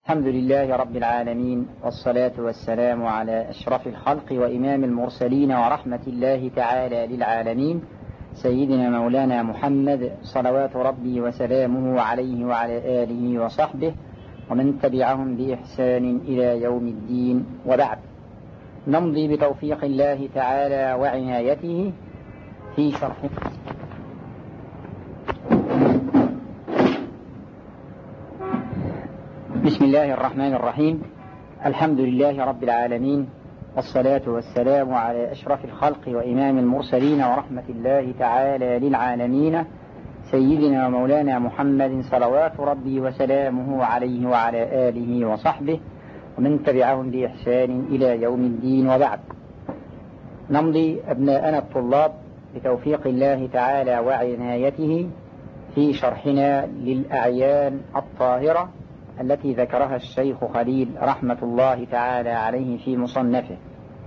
الحمد لله رب العالمين، والصلاة والسلام على أشرف الخلق وإمام المرسلين ورحمة الله تعالى للعالمين، سيدنا مولانا محمد صلوات ربي وسلامه عليه وعلى آله وصحبه ومن تبعهم بإحسان إلى يوم الدين. وبعد، نمضي بتوفيق الله تعالى وعنايته في شرح بسم الله الرحمن الرحيم. الحمد لله رب العالمين، والصلاة والسلام على أشرف الخلق وإمام المرسلين ورحمة الله تعالى للعالمين، سيدنا ومولانا محمد صلوات ربي وسلامه عليه وعلى آله وصحبه ومن تبعهم بإحسان إلى يوم الدين. وبعد، نمضي أبناءنا الطلاب بتوفيق الله تعالى وعنايته في شرحنا للأعيان الطاهرة التي ذكرها الشيخ خليل رحمة الله تعالى عليه في مصنفه.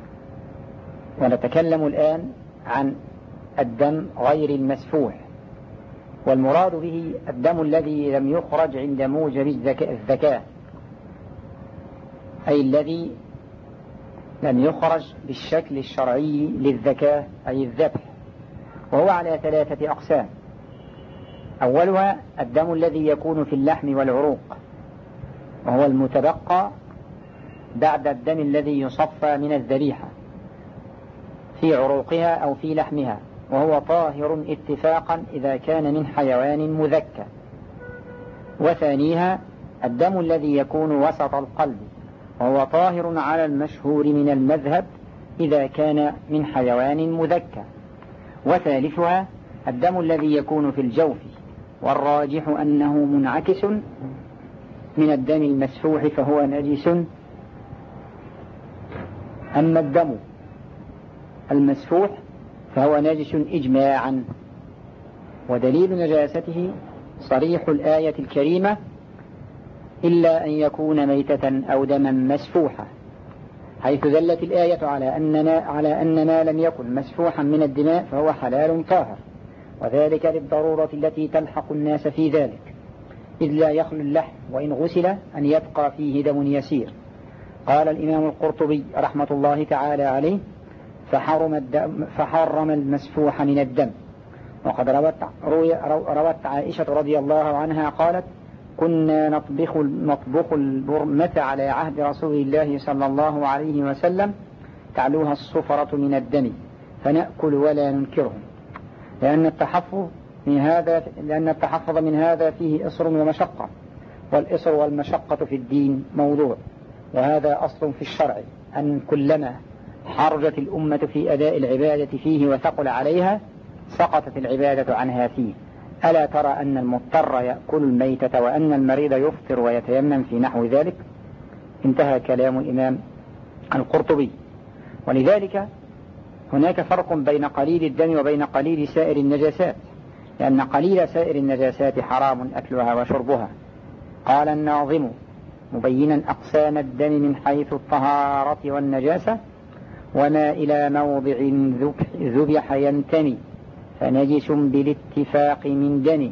ونتكلم الآن عن الدم غير المسفوح، والمراد به الدم الذي لم يخرج عند موجب الزكاة، أي الذي لم يخرج بالشكل الشرعي للزكاة أي الذبح، وهو على 3 أقسام. أولها الدم الذي يكون في اللحم والعروق، وهو المتبقى بعد الدم الذي يصفى من الذبيحة في عروقها أو في لحمها، وهو طاهر اتفاقا إذا كان من حيوان مذكى. وثانيها الدم الذي يكون وسط القلب، وهو طاهر على المشهور من المذهب إذا كان من حيوان مذكى. وثالثها الدم الذي يكون في الجوف، والراجح أنه منعكس من الدم المسفوح فهو نجس. أما الدم المسفوح فهو نجس إجماعا، ودليل نجاسته صريح الآية الكريمة: إلا أن يكون ميتة أو دما مسفوحا، حيث دلت الآية على أن ما لم يكن مسفوحا من الدماء فهو حلال طاهر، وذلك للضرورة التي تلحق الناس في ذلك، إذ لا يخلو اللحم وإن غسل أن يبقى فيه دم يسير. قال الإمام القرطبي رحمة الله تعالى عليه: فحرم المسفوح من الدم. وقد روت عائشة رضي الله عنها قالت: كنا نطبخ البرمة على عهد رسول الله صلى الله عليه وسلم، تعلوها الصفرة من الدم، فنأكل ولا ننكره، لأن التحفظ من هذا فيه إصر ومشقة، والإصر والمشقة في الدين موضوع، وهذا أصل في الشرع، أن كلما حرجت الأمة في أداء العبادة فيه وثقل عليها سقطت العبادة عنها فيه. ألا ترى أن المضطر يأكل الميتة وأن المريض يفطر ويتيمم في نحو ذلك؟ انتهى كلام الإمام القرطبي. ولذلك هناك فرق بين قليل الدم وبين قليل سائر النجاسات، لأن قليل سائر النجاسات حرام أكلها وشربها. قال الناظم مبينا أقسام الدم من حيث الطهارة والنجاسة: وما إلى موضع ذبح ينتمي فنجس بالاتفاق من دم،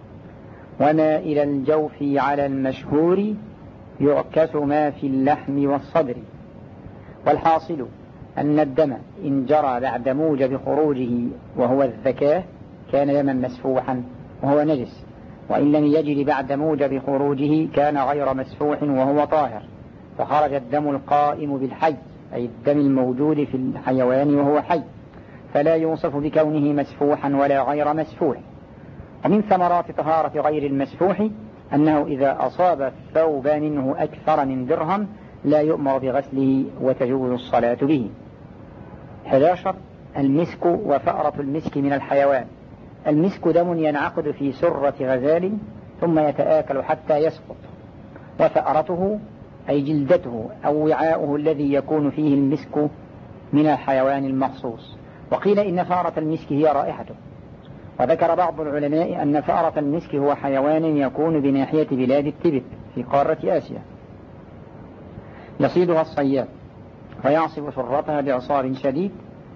وما إلى الجوف على المشهور يعكس ما في اللحم والصدر. والحاصل أن الدم إن جرى بعد موجب خروجه وهو الذكاة كان دما مسفوحا وهو نجس، وإن لم يجري بعد موجب خروجه كان غير مسفوح وهو طاهر، فخرج الدم القائم بالحي، أي الدم الموجود في الحيوان وهو حي، فلا يوصف بكونه مسفوحا ولا غير مسفوح. ومن ثمرات طهارة غير المسفوح أنه إذا أصاب الثوب منه أكثر من درهم لا يؤمر بغسله وتجوز الصلاة به. 11 المسك وفأرة المسك من الحيوان. المسك دم ينعقد في سرة غزال ثم يتآكل حتى يسقط، وفأرته أي جلدته أو وعاؤه الذي يكون فيه المسك من الحيوان المخصوص. وقيل إن فأرة المسك هي رائحته. وذكر بعض العلماء أن فأرة المسك هو حيوان يكون بناحية بلاد التبت في قارة آسيا، يصيدها الصياد ويعصف سرتها بعصار شديد،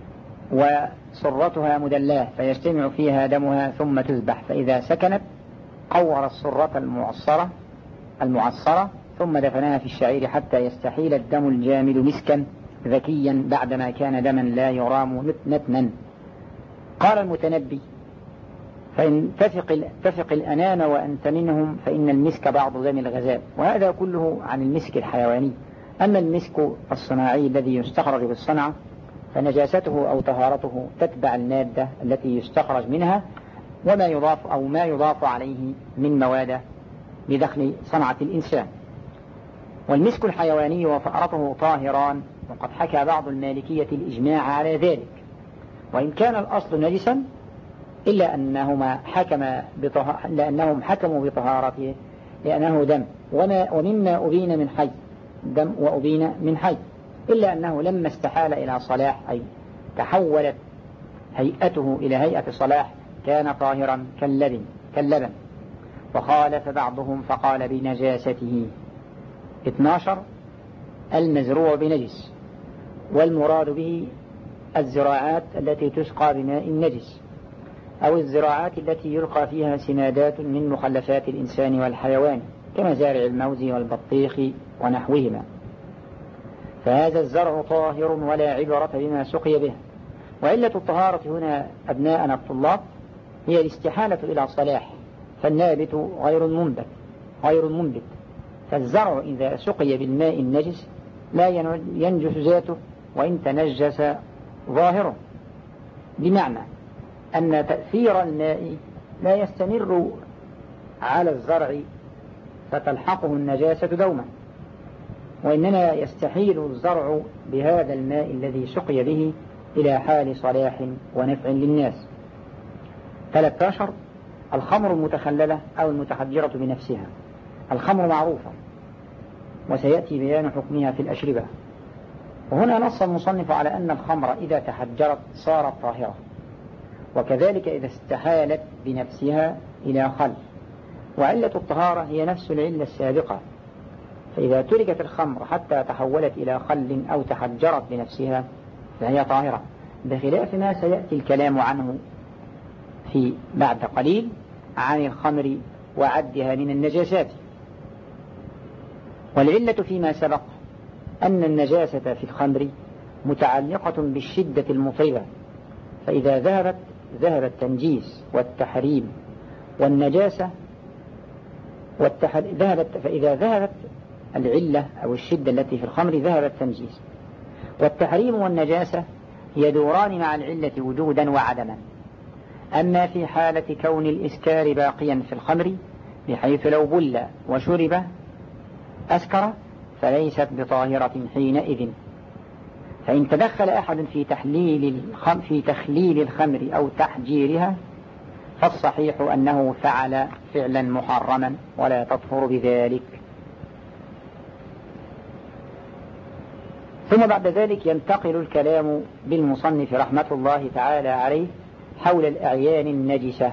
وسرتها مدلاه فيجتمع فيها دمها ثم تذبح، فإذا سكنت قور السرة المعصرة ثم دفناها في الشعير حتى يستحيل الدم الجامد مسكا ذكيا بعدما كان دما لا يرام نتنا. قال المتنبي: فإن تفق الأنام وأنت منهم فإن المسك بعض دم الغزال. وهذا كله عن المسك الحيواني. أما المسك الصناعي الذي يستخرج بالصنعة فنجاسته أو طهارته تتبع المادة التي يستخرج منها ما يضاف عليه من مواد بدخل صنعة الإنسان. والمسك الحيواني وفأرته طاهران، وقد حكى بعض المالكية الإجماع على ذلك، وإن كان الأصل نجسا إلا أنهم حكموا بطهارته لأنه دم ومما أبين من حي، دم وأبين من حي، إلا أنه لما استحال إلى صلاح أي تحولت هيئته إلى هيئة صلاح كان طاهرا كاللبن. وخالف بعضهم فقال بنجاسته. 12 المزروع بنجس، والمراد به الزراعات التي تسقى بماء نجس، أو الزراعات التي يلقى فيها سمادات من مخلفات الإنسان والحيوان كمزارع الموز والبطيخ ونحوهما، فهذا الزرع طاهر ولا عبرة بما سقي به. وعلة الطهارة هنا أبناءنا الطلاب هي الاستحالة إلى صلاح، فالنابت غير منبت، فالزرع إذا سقي بالماء النجس لا ينجس ذاته وإن تنجس ظاهره، بمعنى أن تأثير الماء لا يستمر على الزرع فتلحقه النجاسة دوما، وإنما يستحيل الزرع بهذا الماء الذي سقي به إلى حال صلاح ونفع للناس. 13 الخمر المتخللة أو المتحجرة بنفسها. الخمر معروفة وسيأتي بيان حكمها في الأشربة، وهنا نص المصنف على أن الخمر إذا تحجرت صارت طاهرة، وكذلك إذا استحالت بنفسها إلى خل. وعلة الطهارة هي نفس العلة السابقة، فإذا تركت الخمر حتى تحولت إلى خل أو تحجرت بنفسها فهي طاهرة، بخلاف ما سيأتي الكلام عنه في بعد قليل عن الخمر وعدها من النجاسات. والعلة فيما سبق أن النجاسة في الخمر متعلقة بالشدة المطربة، فإذا ذهب التنجيس والتحريم والنجاسة فإذا ذهبت العلة أو الشدة التي في الخمر ذهب التنجيس، والتحريم والنجاسة يدوران مع العلة وجودا وعدما. أما في حالة كون الإسكار باقيا في الخمر بحيث لو بل وشرب أسكر فليست بطاهرة حينئذ. فإن تدخل أحد في تخليل الخمر أو تحجيرها فالصحيح أنه فعل فعلا محرما ولا تطهر بذلك. ثم بعد ذلك ينتقل الكلام بالمصنف رحمة الله تعالى عليه حول الأعيان النجسة،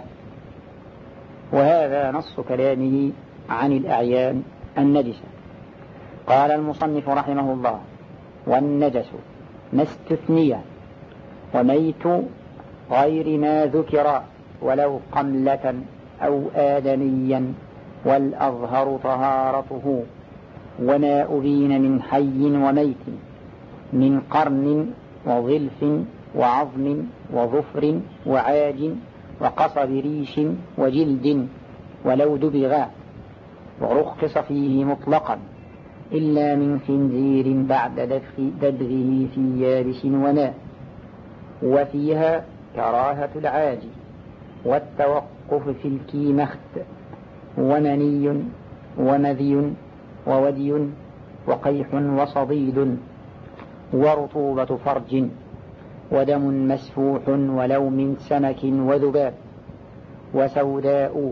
وهذا نص كلامه عن الأعيان النجسة. قال المصنف رحمه الله: والنجس ما استثني وميت غير ما ذكر ولو قملة أو آدميا، والأظهر طهارته، وما أبين من حي وميت من قرن وظلف وعظم وظفر وعاج وقصب ريش وجلد ولو دبغا، ورخص فيه مطلقا إلا من خنزير بعد دبغه في يابس وماء، وفيها كراهة العاج والتوقف في الكيمخت ومني ومذي وودي وقيح وصديد ورطوبة فرج ودم مسفوح ولو من سمك وذباب وسوداء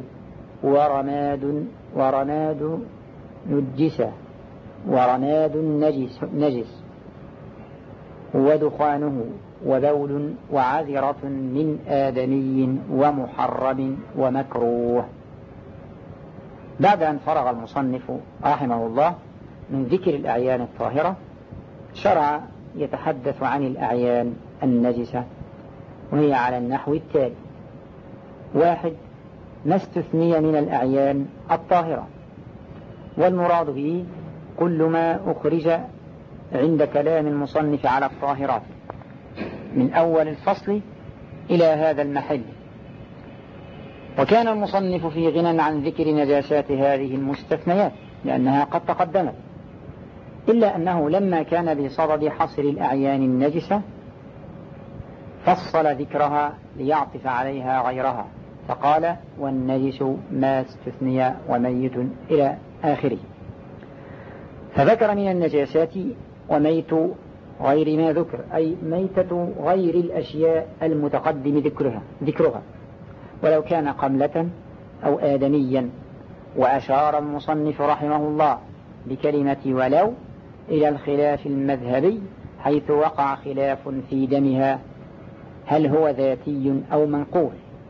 ورماد نجسة ورماد نجس ودخانه وبول وعذرة من آدمي ومحرم ومكروه. بعد أن فرغ المصنف رحمه الله من ذكر الأعيان الطاهرة شرع يتحدث عن الأعيان النجسة، وهي على النحو التالي: 1 ما استثني من الأعيان الطاهرة، والمراد به كل ما أخرج عند كلام المصنف على الطاهرات من أول الفصل إلى هذا المحل. وكان المصنف في غنى عن ذكر نجاسات هذه المستثنيات لأنها قد تقدمت، إلا أنه لما كان بصدد حصر الأعيان النجسة فصل ذكرها ليعطف عليها غيرها، فقال والنجس ما استثني وميت إلى آخره. فذكر من النجاسات وميت غير ما ذكر، أي ميتة غير الأشياء المتقدم ذكرها ولو كان قملة أو آدميا. وأشار المصنف رحمه الله بكلمة ولو إلى الخلاف المذهبي، حيث وقع خلاف في دمها هل هو ذاتي أو منقول.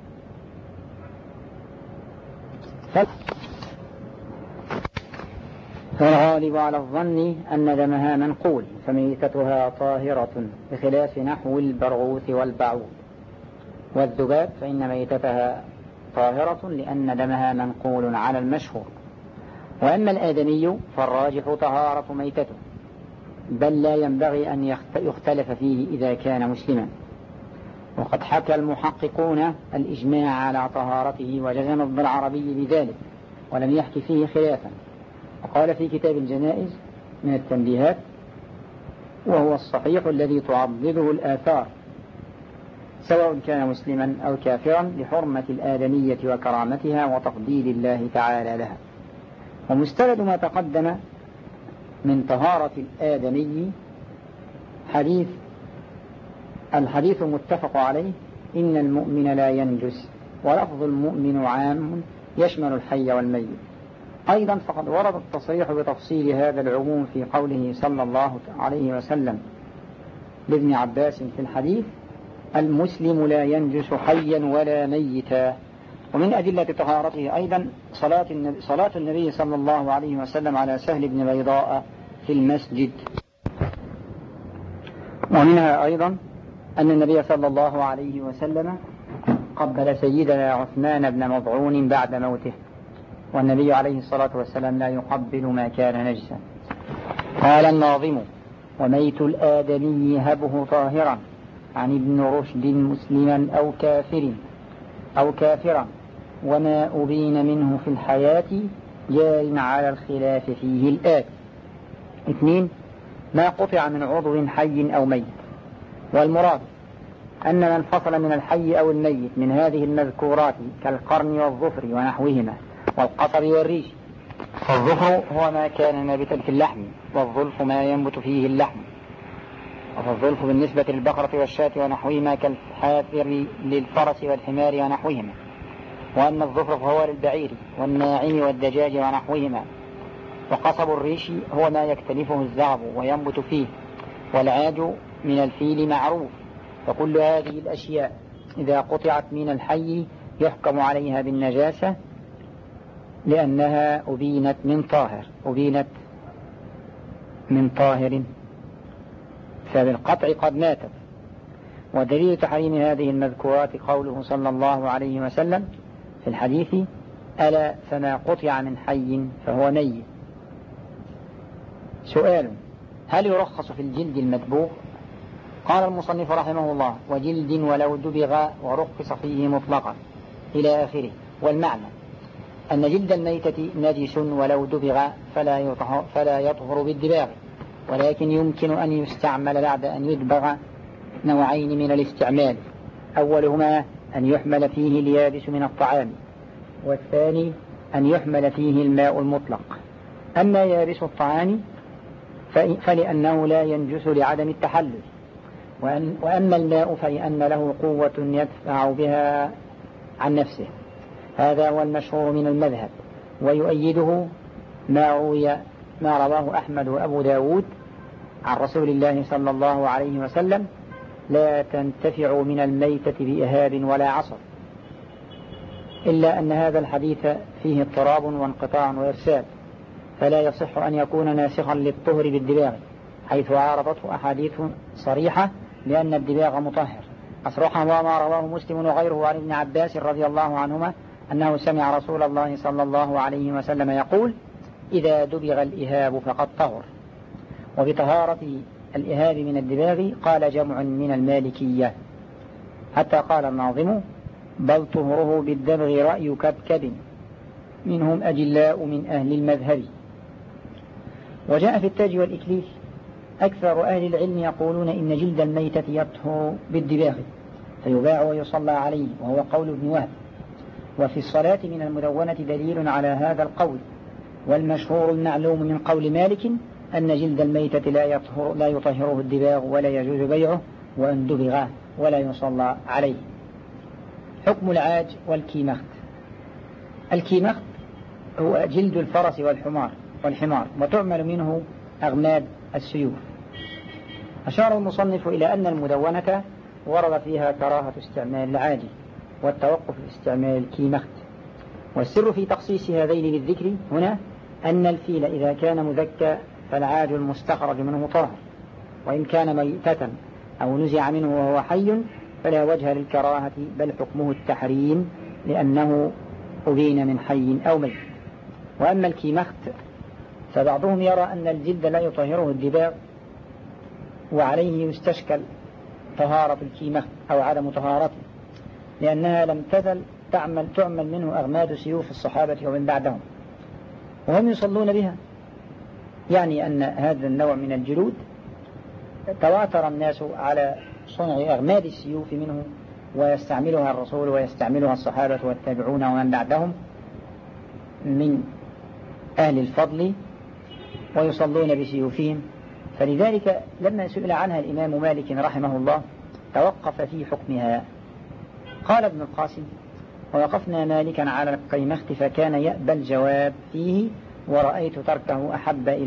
فالغالب على الظن أن دمها منقول فميتتها طاهرة، بخلاف نحو البرغوث والبعوض والذباب، فإن ميتتها طاهرة لأن دمها منقول على المشهور. وأما الآدمي فالراجح طهارة ميتته، بل لا ينبغي أن يختلف فيه إذا كان مسلما. وقد حكى المحققون الإجماع على طهارته وجزم ابن العربي بذلك ولم يحكي فيه خلافا. وقال في كتاب الجنائز من التنبيهات: وهو الصحيح الذي تعضده الآثار سواء كان مسلما أو كافرا لحرمة الآدمية وكرامتها وتفضيل الله تعالى لها. ومستند ما تقدم من طهارة الآدمي الحديث متفق عليه: إن المؤمن لا ينجس، ولفظ المؤمن عام يشمل الحي والميت. أيضا فقد ورد التصريح بتفصيل هذا العموم في قوله صلى الله عليه وسلم لابن عباس في الحديث: المسلم لا ينجس حيا ولا ميتا. ومن أدلة طهارته أيضا صلاة النبي صلى الله عليه وسلم على سهل بن بيضاء في المسجد. ومنها أيضا أن النبي صلى الله عليه وسلم قبل سيدنا عثمان بن مضعون بعد موته، والنبي عليه الصلاة والسلام لا يقبل ما كان نجسا. قال الناظم: وميت الآدمي هبه طاهرا عن ابن رشد مسلما أو كافرا وما أبين منه في الحياة جار على الخلاف فيه الآت. 2. ما قطع من عضو حي أو ميت. والمراد أن من فصل من الحي أو الميت من هذه المذكورات كالقرن والظفر ونحوهما والقصب والريش. فالظفر هو ما كان نابتا في اللحم، والظلف ما ينبت فيه اللحم. والظلف بالنسبة للبقرة والشاة ونحوهما كالحافر للفرس والحمار ونحوهما. وأما الظفر فهو للبعير والناعم والدجاج ونحوهما. وقصب الريش هو ما يكتنفه الزعب وينبت فيه. والعاج من الفيل معروف. فكل هذه الأشياء إذا قطعت من الحي يحكم عليها بالنجاسة لأنها أبينت من طاهر فبالقطع قد ماتت. ودليل تحريم هذه المذكورات قوله صلى الله عليه وسلم في الحديث: ألا فما قطع من حي فهو ميت. سؤال: هل يرخص في الجلد المدبوغ؟ قال المصنف رحمه الله: وجلد ولو دبغ ورخص فيه مطلقا إلى آخره. والمعنى أن جلد الميتة نجس ولو دبغ فلا يطهر بالدباغ، ولكن يمكن أن يستعمل بعد أن يدبغ نوعين من الاستعمال: أولهما أن يحمل فيه اليابس من الطعام، والثاني أن يحمل فيه الماء المطلق. أما يابس الطعام فلأنه لا ينجس لعدم التحلل، وأما الماء فلأن له قوة يدفع بها عن نفسه. هذا هو المشهور من المذهب، ويؤيده ما رواه أحمد وأبو داود عن رسول الله صلى الله عليه وسلم: لا تنتفع من الميتة بإهاب ولا عصر. إلا أن هذا الحديث فيه اضطراب وانقطاع وإرسال، فلا يصح أن يكون ناسخا للطهر بالدباغ، حيث عارضته أحاديث صريحة لأن الدباغ مطهر. أصرحها ما رواه مسلم وغيره عن ابن عباس رضي الله عنهما أنه سمع رسول الله صلى الله عليه وسلم يقول: إذا دبغ الإهاب فقد طهر. وبطهارة الإهاب من الدباغ قال جمع من المالكية، حتى قال الناظم: بل طهره بالدبغ رأي كبكب منهم أجلاء من أهل المذهب. وجاء في التاج والإكليل: أكثر أهل العلم يقولون إن جلد الميتة يطهر بالدباغ فيباع ويصلى عليه، وهو قول ابن وهب. وفي الصلاة من المدونة دليل على هذا القول. والمشهور المعلوم من قول مالك أن جلد الميتة لا يطهره الدباغ ولا يجوز بيعه، وأن دبغ ولا يصلى عليه. حكم العاج والكيمخت. الكيمخت هو جلد الفرس والحمار، وتعمل منه أغماد السيوف. أشار المصنف إلى أن المدونة ورد فيها كراهة استعمال العاج والتوقف في استعمال الكيمخت. والسر في تخصيص هذين بالذكر هنا أن الفيل إذا كان مذكى فالعاج المستخرج منه طاهر، وإن كان ميتة أو نزع منه وهو حي فلا وجه للكراهة، بل حكمه التحريم لأنه أبين من حي أو ميت. وأما الكيمخت فبعضهم يرى أن الجلد لا يطهره الدباغ، وعليه يستشكل طهارة الكيمخت أو عدم طهارته، لأنها لم تزل تعمل منه أغماد سيوف الصحابة ومن بعدهم، وهم يصلون بها. يعني أن هذا النوع من الجلود تواتر الناس على صنع أغماد السيوف منه، ويستعملها الرسول ويستعملها الصحابة والتابعون ومن بعدهم من أهل الفضل، ويصلون بسيوفهم. فلذلك لما سئل عنها الإمام مالك رحمه الله توقف في حكمها. قال ابن القاسم: ووقفنا مالكا على الكيمخت فكان يأبى الجواب فيه، ورأيت تركه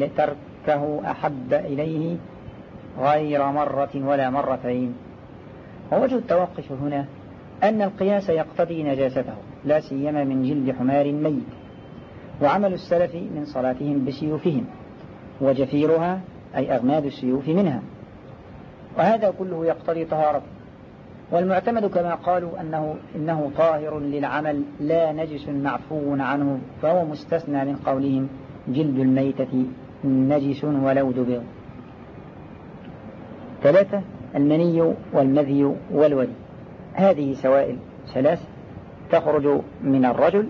أحب إليه غير مرة ولا مرتين. ووجه التوقف هنا أن القياس يقتضي نجاسته، لا سيما من جلد حمار ميت، وعمل السلف من صلاتهم بسيوفهم، وجفيرها أي أغماد السيوف منها، وهذا كله يقتضي طهارته. والمعتمد كما قالوا إنه طاهر للعمل لا نجس معفو عنه، فهو مستثنى من قولهم جلد الميتة نجس ولو دبغ. 3. المني والمذي والودي. هذه سوائل 3 تخرج من الرجل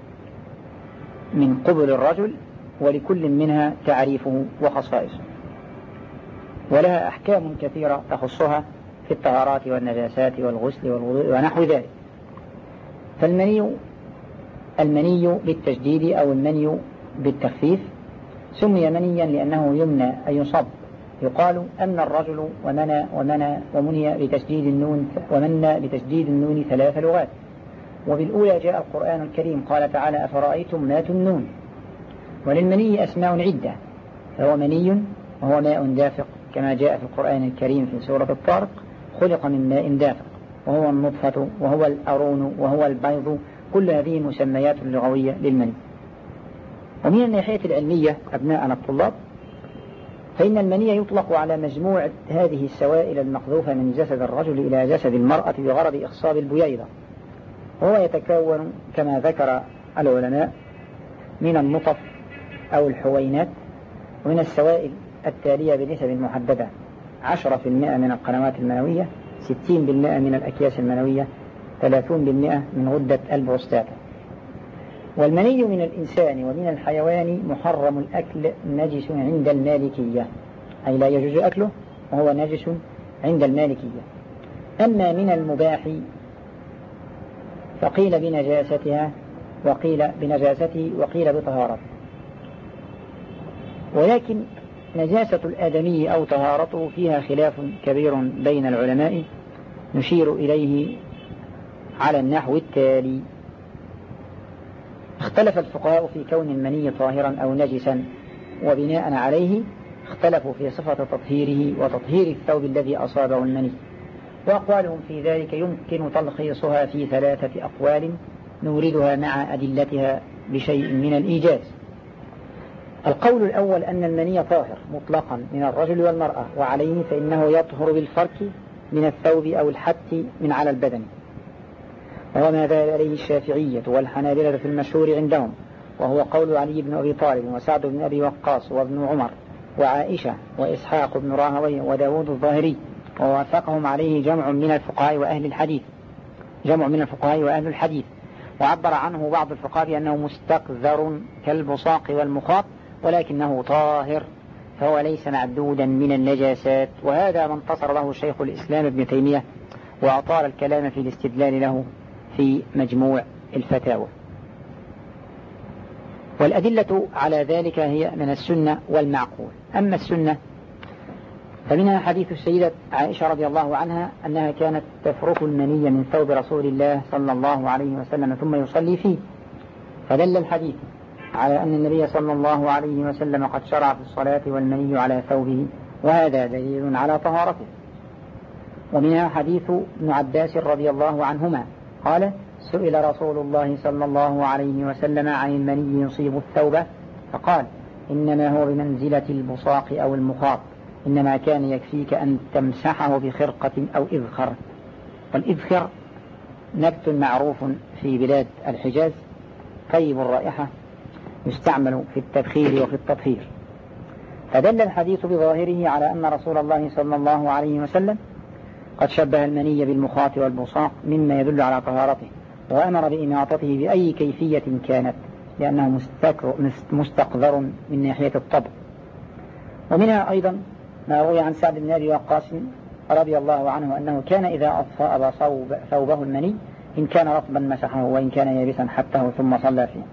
من قبل الرجل، ولكل منها تعريفه وخصائصه، ولها أحكام كثيرة تخصها في الطهارات والنجاسات والغسل والوضوء ونحو ذلك. فالمني بالتجديد أو المني بالتخفيف سمي منيا لأنه يمنى أي يصب. يقال أن الرجل ومني بتشديد النون 3 لغات. وبالأولى جاء القرآن الكريم قال تعالى: أفرأيتم ما تمنون. وللمني أسماء عدة، فهو مني وهو ماء دافق كما جاء في القرآن الكريم في سورة الطارق: خلق من ماء دافق، وهو النطفة وهو الأرون وهو البيض. كل هذه مسميات لغوية للمني. ومن الناحية العلمية أبناءنا الطلاب، فإن المني يطلق على مجموعة هذه السوائل المقذوفة من جسد الرجل إلى جسد المرأة بغرض إخصاب البويضة، وهو يتكون كما ذكر العلماء من النطف أو الحوينات، ومن السوائل التالية بنسب محددة: 10% من القنوات المنوية، 60% من الأكياس المنوية، 30% من غدة البروستاتا. والمني من الإنسان ومن الحيوان محرم الأكل نجس عند المالكية، أي لا يجوز أكله وهو نجس عند المالكية. أما من المباح فقيل بنجاسته وقيل بطهارته. ولكن نجاسة الآدمي أو طهارته فيها خلاف كبير بين العلماء، نشير إليه على النحو التالي: اختلف الفقهاء في كون المني طاهرا أو نجسا، وبناء عليه اختلفوا في صفة تطهيره وتطهير الثوب الذي أصابه المني. وأقوالهم في ذلك يمكن تلخيصها في 3 أقوال نوردها مع أدلتها بشيء من الإيجاز. القول الأول أن المني طاهر مطلقا من الرجل والمرأة، وعليه فإنه يطهر بالفرك من الثوب أو الحت من على البدن، وهو ما ذهب عليه الشافعية والحنابلة في المشهور عندهم، وهو قول علي بن أبي طالب وسعد بن أبي وقاص وابن عمر وعائشة وإسحاق بن راهويه وداود الظاهري، ووافقهم عليه جمع من الفقهاء وأهل الحديث، وعبر عنه بعض الفقهاء بأنه مستقذر كالبصاق والمخاط ولكنه طاهر، فهو ليس معدودا من النجاسات. وهذا ما انتصر له شيخ الإسلام ابن تيمية، وأطال الكلام في الاستدلال له في مجموع الفتاوى. والأدلة على ذلك هي من السنة والمعقول. أما السنة فمنها حديث السيدة عائشة رضي الله عنها أنها كانت تفرك المني من ثوب رسول الله صلى الله عليه وسلم ثم يصلي فيه، فدل الحديث على أن النبي صلى الله عليه وسلم قد شرع في الصلاة والمني على ثوبه، وهذا دليل على طهارته. ومنها حديث ابن عباس رضي الله عنهما قال: سئل رسول الله صلى الله عليه وسلم عن المني يصيب الثوب فقال: إنما هو بمنزلة البصاق أو المخاط، إنما كان يكفيك أن تمسحه بخرقة أو إذخر. والإذخر نبت معروف في بلاد الحجاز طيب الرائحة، يستعمل في التبخير وفي التطهير. فدل الحديث بظاهره على أن رسول الله صلى الله عليه وسلم قد شبه المني بالمخاط والبصاق، مما يدل على طهارته، وأمر بإماطته بأي كيفية كانت، لأنه مستقذر من ناحية الطبع. ومنها أيضا ما روي عن سعد بن أبي وقاص رضي الله عنه أنه كان إذا أصاب ثوبه المني إن كان رطبا مسحه وإن كان يابسا حتى ثم صلى فيه.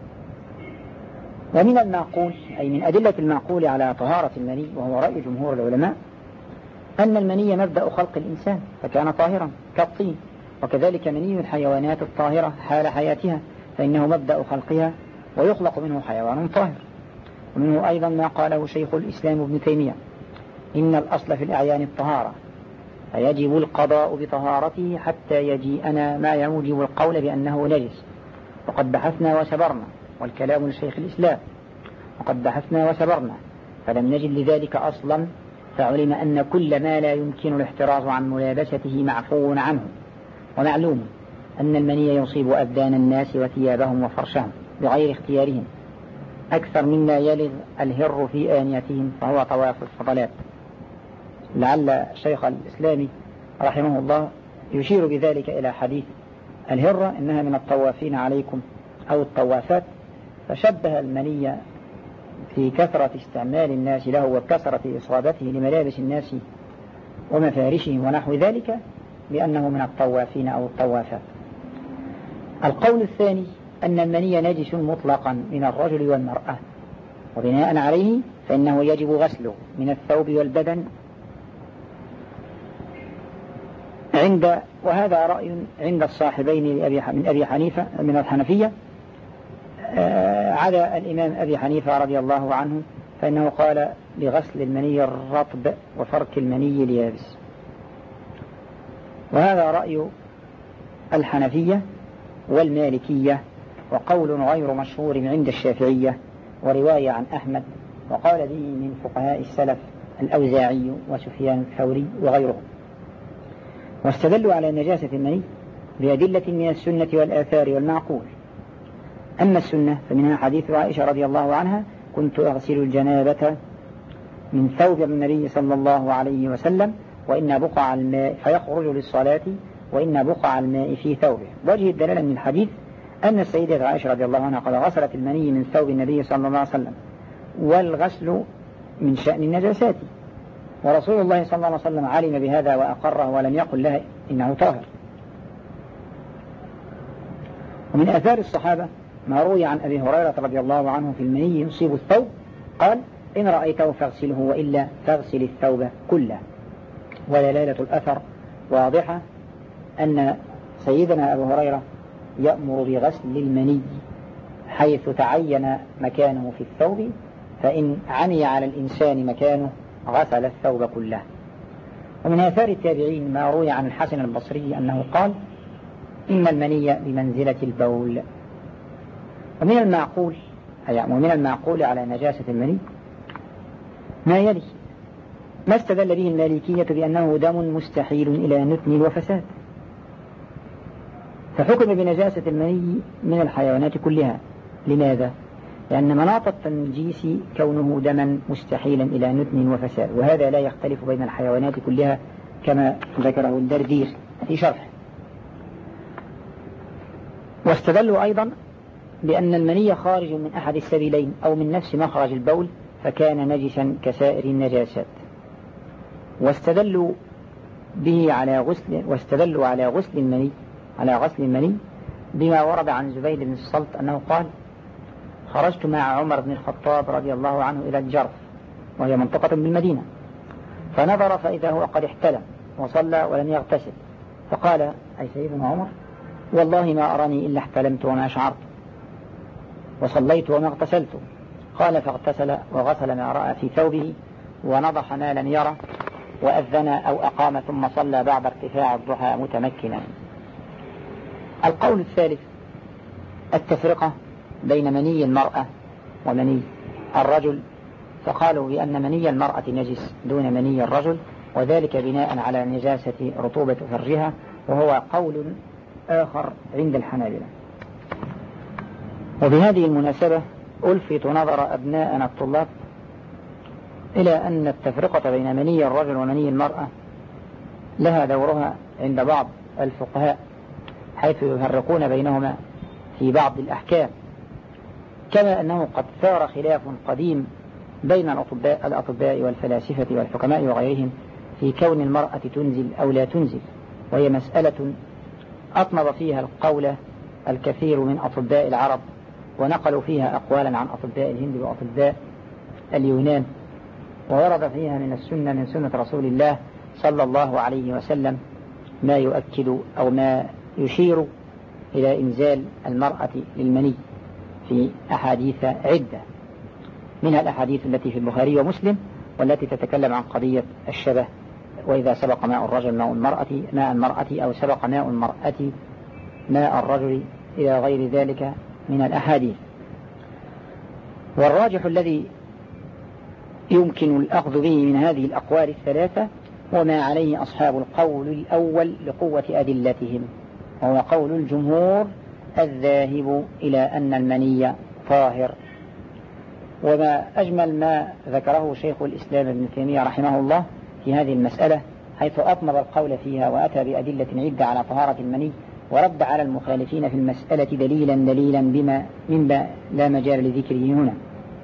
ومن المعقول أي من أدلة المعقول على طهارة المني، وهو رأي جمهور العلماء، أن المني مبدأ خلق الإنسان فكان طاهرا كالطين، وكذلك مني الحيوانات الطاهرة حال حياتها فإنه مبدأ خلقها ويخلق منه حيوان طاهر. ومنه أيضا ما قاله شيخ الإسلام ابن تيمية: إن الأصل في الأعيان الطهارة، فيجب القضاء بطهارته حتى يجيئنا ما يوجب القول بأنه نجس. وقد بحثنا وسبرنا، والكلام لشيخ الإسلام، وقد بحثنا وسبرنا فلم نجد لذلك أصلا، فعلم أن كل ما لا يمكن الاحتراز عن ملابسته معفو عنه. ومعلوم أن المني يصيب أبدان الناس وثيابهم وفرشهم بغير اختيارهم أكثر مما يلغ الهر في آنيتهم، فهو طواف الفضلات. لعل شيخ الإسلام رحمه الله يشير بذلك إلى حديث الهرة إنها من الطوافين عليكم أو الطوافات، فشبه المني في كثرة استعمال الناس له وكثرة إصابته لملابس الناس ومفارشهم ونحو ذلك بأنه من الطوافين أو الطوافات. القول الثاني أن المني نجس مطلقا من الرجل والمرأة، وبناء عليه فإنه يجب غسله من الثوب والبدن وهذا رأي عند الصاحبين من أبي حنيفة من الحنفية، عدا الإمام أبي حنيفة رضي الله عنه فإنه قال بغسل المني الرطب وفرك المني اليابس. وهذا رأي الحنفية والمالكية، وقول غير مشهور عند الشافعية، ورواية عن أحمد، وقال به من فقهاء السلف الأوزاعي وسفيان الثوري وغيرهم. واستدلوا على نجاسة المني بأدلة من السنة والآثار والمعقول. أما السنة فمنها حديث عائشة رضي الله عنها: كنت أغسل الجنابة من ثوب النبي صلى الله عليه وسلم وإن بقع الماء فيخرج للصلاة وإن بقع الماء في ثوبه. وجه الدلالة من الحديث أن السيدة عائشة رضي الله عنها قد غسلت المني من ثوب النبي صلى الله عليه وسلم، والغسل من شأن النجاسات، ورسول الله صلى الله عليه وسلم علم بهذا وأقره ولم يقل لها إنه طاهر. ومن آثار الصحابة ما روي عن أبي هريرة رضي الله عنه في المني يصيب الثوب قال: إن رأيته فاغسله وإلا فاغسل الثوب كله. ودلالة الأثر واضحة أن سيدنا أبو هريرة يأمر بغسل المني حيث تعين مكانه في الثوب، فإن عمي على الإنسان مكانه غسل الثوب كله. ومن آثار التابعين ما روي عن الحسن البصري أنه قال: إن المني بمنزلة البول. ومن المعقول على نجاسة المني ما يلي: ما استدل به المالكية بأنه دم مستحيل إلى نتن وفساد، فحكم بنجاسة المني من الحيوانات كلها. لماذا؟ لأن مناط التنجيس كونه دما مستحيلا إلى نتن وفساد، وهذا لا يختلف بين الحيوانات كلها كما ذكره الدردير في شرحه. واستدلوا أيضا بأن المني خارج من أحد السبيلين أو من نفس مخرج البول فكان نجسا كسائر النجاسات. واستدلوا على غسل المني بما ورد عن زبيد بن الصلت أنه قال: خرجت مع عمر بن الخطاب رضي الله عنه إلى الجرف، وهي منطقة بالمدينة، فنظر فإذا هو قد احتلم وصلى ولم يغتسل، فقال أي سيدنا عمر: والله ما أراني إلا احتلمت وما شعرت، وصليت وما اغتسلت. قال: فاغتسل وغسل ما رأى في ثوبه ونضح ما لم يره وأذن أو أقام ثم صلى بعد ارتفاع الضحى متمكنا. القول الثالث التفرقة بين مني المرأة ومني الرجل، فقالوا بأن مني المرأة نجس دون مني الرجل، وذلك بناء على نجاسة رطوبة فرجها، وهو قول آخر عند الحنابلة. وبهذه المناسبة ألفت نظر أبناءنا الطلاب إلى أن التفرقة بين مني الرجل ومني المرأة لها دورها عند بعض الفقهاء، حيث يفرقون بينهما في بعض الأحكام، كما أنه قد ثار خلاف قديم بين الأطباء والفلاسفة والحكماء وغيرهم في كون المرأة تنزل أو لا تنزل، وهي مسألة أطنب فيها القول الكثير من أطباء العرب، ونقلوا فيها أقوالا عن أطباء الهند وأطباء اليونان، وورد فيها من سنة رسول الله صلى الله عليه وسلم ما يؤكد أو ما يشير إلى إنزال المرأة للمني في أحاديث عدة، منها الأحاديث التي في البخاري ومسلم والتي تتكلم عن قضية الشبه، وإذا سبق ماء الرجل ماء المرأة أو سبق ماء المرأة ماء الرجل إلى غير ذلك من الأحاديث. والراجح الذي يمكن الأخذ به من هذه الأقوال الثلاثة وما عليه أصحاب القول الأول لقوة أدلتهم، وهو قول الجمهور الذاهب إلى أن المني طاهر. وما أجمل ما ذكره شيخ الإسلام ابن تيمية رحمه الله في هذه المسألة، حيث أطنب القول فيها وأتى بأدلة عدة على طهارة المني، ورد على المخالفين في المسألة دليلا بما لا مجال لذكره هنا.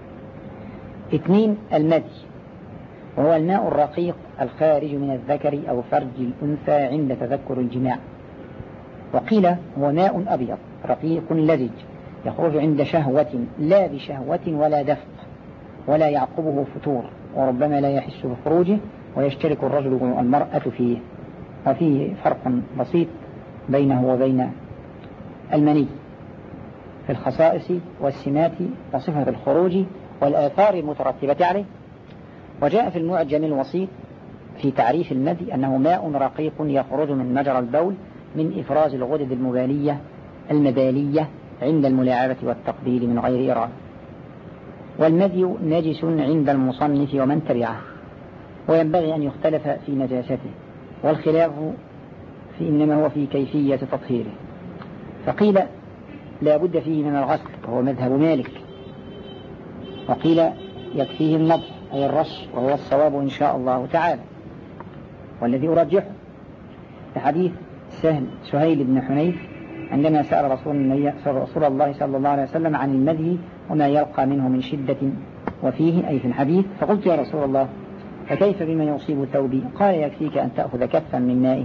2 المذي، وهو الماء الرقيق الخارج من الذكر أو فرج الأنثى عند تذكر الجماع، وقيل هو ماء أبيض رقيق لزج يخرج عند شهوة لا بشهوة ولا دفق ولا يعقبه فتور، وربما لا يحس بخروجه، ويشترك الرجل والمرأة فيه، وفيه فرق بسيط بينه وبين المني في الخصائص والسمات وصفة الخروج والآثار المترتبة عليه. وجاء في المعجم الوسيط في تعريف المذي أنه ماء رقيق يخرج من مجرى البول من إفراز الغدد المبالية عند الملاعبة والتقبيل من غير إرادة. والمذي نجس عند المصنف ومن تبعه، وينبغي أن يختلف في نجاسته، والخلاف إنما هو في كيفية تطهيره، فقيل لا بد فيه من الغسل وهو مذهب مالك، وقيل يكفيه النضح أي الرش وهو الصواب إن شاء الله تعالى، والذي أرجحه لحديث سهيل بن حنيف عندما سأل رسول الله صلى الله عليه وسلم عن المذي وما يلقى منه من شدة وفيه أي في الحديث، فقلت يا رسول الله فكيف بما يصيب ثوبي؟ قال يكفيك أن تأخذ كفا من ماء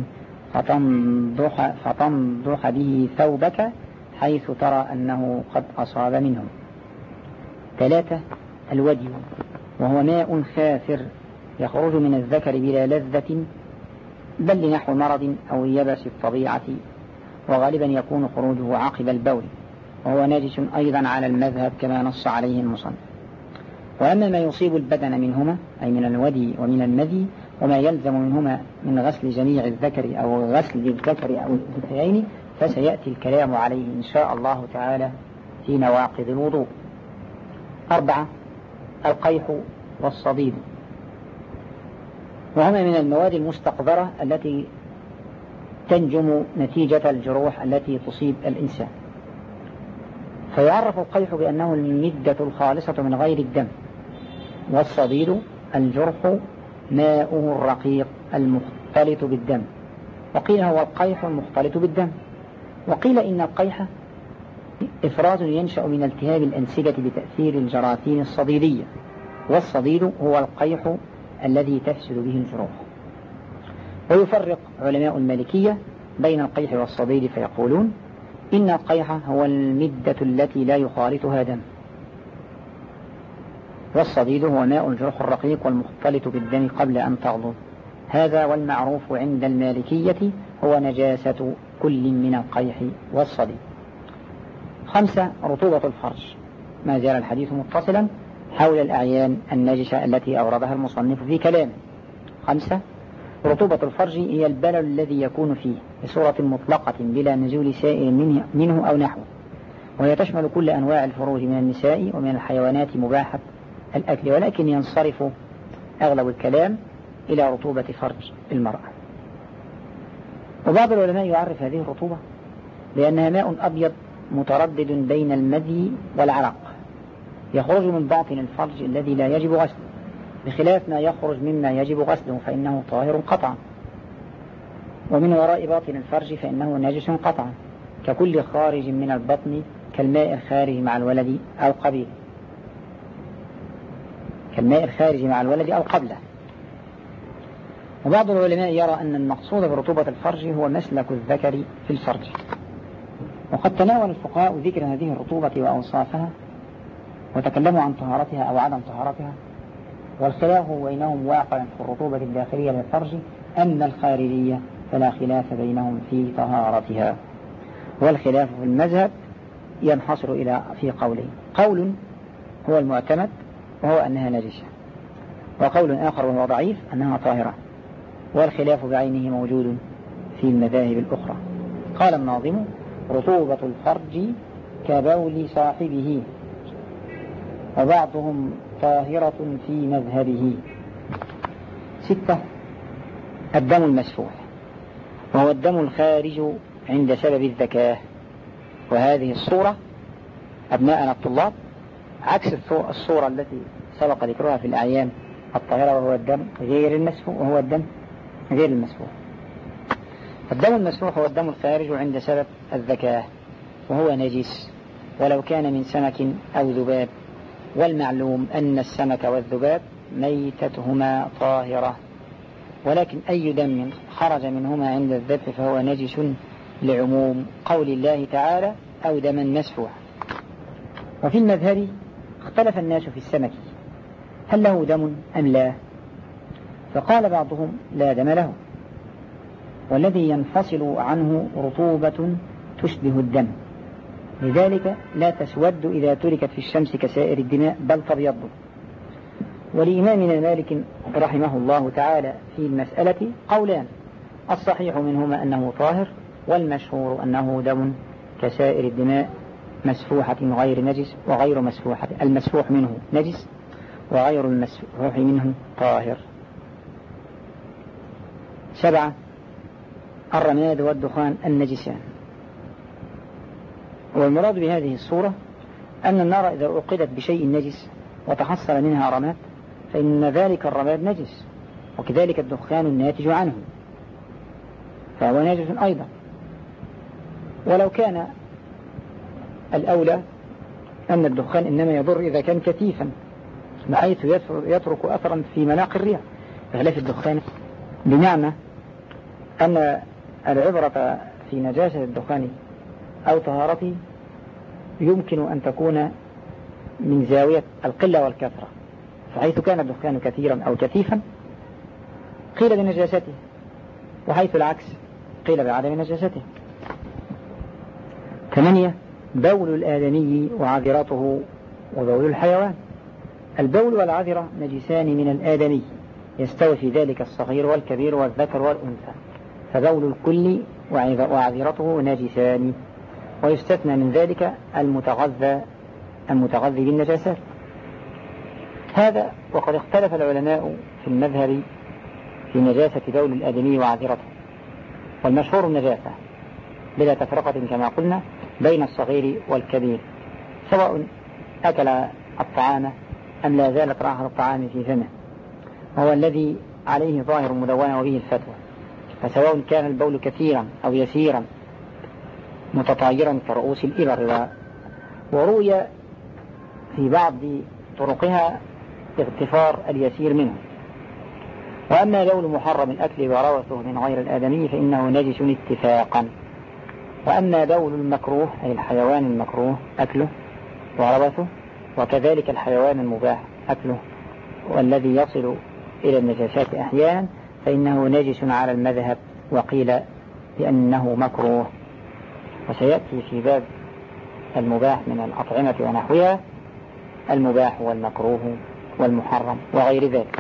فتنضح به ثوبك حيث ترى أنه قد أصاب منه. 3 الودي، وهو ماء خافر يخرج من الذكر بلا لذة بل لنحو مرض أو يبس الطبيعة، وغالبا يكون خروجه عقب البول، وهو نجس أيضا على المذهب كما نص عليه المصنف. وأما ما يصيب البدن منهما أي من الودي ومن المذي وما يلزم منهما من غسل جميع الذكر أو غسل الذكر أو الأنثيين فسيأتي الكلام عليه إن شاء الله تعالى في نواقض الوضوء. 4 القيح والصديد، وهما من المواد المستقذرة التي تنجم نتيجة الجروح التي تصيب الإنسان، فيعرف القيح بأنه المدة الخالصة من غير الدم، والصديد الجرح ماؤه الرقيق المختلط بالدم، وقيل هو القيح المختلط بالدم، وقيل إن القيح إفراز ينشأ من التهاب الأنسجة بتأثير الجراثيم الصديدية، والصديد هو القيح الذي تفسد به الجروح. ويفرق علماء المالكية بين القيح والصديد فيقولون إن القيح هو المدة التي لا يخالطها دم، والصديد هو ماء الجرح الرقيق والمختلط بالدم قبل أن تغلظ. هذا والمعروف عند المالكية هو نجاسة كل من القيح والصديد. 5. رطوبة الفرج. ما زال الحديث متصلا حول الأعيان النجسة التي أوردها المصنف في كلامه. 5. رطوبة الفرج هي البلل الذي يكون فيه بصورة مطلقة بلا نزول سائل منه أو نحوه، وهي تشمل كل أنواع الفروج من النساء ومن الحيوانات مباحة الأكل، ولكن ينصرف أغلب الكلام إلى رطوبة فرج المرأة. وبعض العلماء يعرف هذه الرطوبة بأنها ماء أبيض متردد بين المذي والعرق يخرج من باطن الفرج الذي لا يجب غسله، بخلاف ما يخرج مما يجب غسله فإنه طاهر قطعا، ومن وراء باطن الفرج فإنه نجس قطعا، ككل خارج من البطن كالماء الخارج مع الولد أو قبله، كالماء الخارج مع الولد أو قبله. وبعض العلماء يرى أن المقصود برطوبة الفرج هو مسلك الذكر في الفرج. وقد تناول الفقهاء ذكر هذه الرطوبة وأوصافها وتكلموا عن طهارتها أو عدم طهارتها، والخلاف بينهم واقع في الرطوبة الداخلية للفرج، أما الخارجية فلا خلاف بينهم في طهارتها. والخلاف في المذهب ينحصر إلى في قولين: قول هو المعتمد وهو أنها نجسة، وقول آخر وهو ضعيف أنها طاهرة، والخلاف بعينه موجود في المذاهب الأخرى. قال الناظم: رطوبة الفرج كبول صاحبه، وبعضهم طاهرة في مذهبه. 6. الدم المسفوح، وهو الدم الخارج عند سبب الذكاة. وهذه الصورة أبناءنا الطلاب عكس الصورة التي سبق ذكرها في الأعيان الطاهرة، وهو الدم غير المسفوح، وهو الدم غير المسفوح. الدم المسفوح هو الدم الخارج عند سبب الذكاة، وهو نجس ولو كان من سمك أو ذباب، والمعلوم أن السمك والذباب ميتتهما طاهرة، ولكن أي دم خرج منهما عند الذبح فهو نجس لعموم قول الله تعالى: أو دما مسفوح. وفي المذهب اختلف الناس في السمك هل له دم أم لا، فقال بعضهم لا دم له، والذي ينفصل عنه رطوبة تشبه الدم، لذلك لا تسود إذا تركت في الشمس كسائر الدماء بل تبيض. ولإمامنا مالك رحمه الله تعالى في المسألة قولان: الصحيح منهما أنه طاهر، والمشهور أنه دم كسائر الدماء مسفوحة غير نجس وغير مسفوحة، المسفوح منه نجس وغير المسفوح منه طاهر. 7. الرماد والدخان النجسان. والمراد بهذه الصورة أن النار إذا أوقدت بشيء نجس وتحصل منها رماد فإن ذلك الرماد نجس، وكذلك الدخان الناتج عنه فهو نجس أيضا. ولو كان الأولى أن الدخان إنما يضر إذا كان كثيفا بحيث يترك أثرا في مناقي الريح، بخلاف الدخان، بمعنى أن العبرة في نجاسة الدخان أو طهارته يمكن أن تكون من زاوية القلة والكثرة، فحيث كان الدخان كثيرا أو كثيفا قيل بنجاسته، وحيث العكس قيل بعدم نجاسته. 8. بول الآدمي وعذرته وبول الحيوان. البول والعذرة نجسان من الآدمي، يستوي في ذلك الصغير والكبير والذكر والأنثى، فبول الكل وعذرته نجسان، ويستثنى من ذلك المتغذي بالنجاسات. هذا وقد اختلف العلماء في المذهب في نجاسة بول الآدمي وعذرته، والمشهور النجاسة بلا تفرقة كما قلنا بين الصغير والكبير، سواء أكل الطعام أم لا زالت رائحة الطعام في فمه، وهو الذي عليه ظاهر مدونة وبه الفتوى. فسواء كان البول كثيرا أو يسيرا متطايرا كرؤوس الإبر، وروي في بعض طرقها اغتفار اليسير منه. وأما بول محرم الأكل وروثه من غير الآدمي فإنه نجس اتفاقا. وأما بول المكروه أي الحيوان المكروه أكله وروثه، وكذلك الحيوان المباح أكله والذي يصل إلى النجاسات أحيانا، فإنه نجس على المذهب، وقيل بأنه مكروه. وسيأتي في باب المباح من الأطعمة ونحوها المباح والمكروه والمحرم وغير ذلك.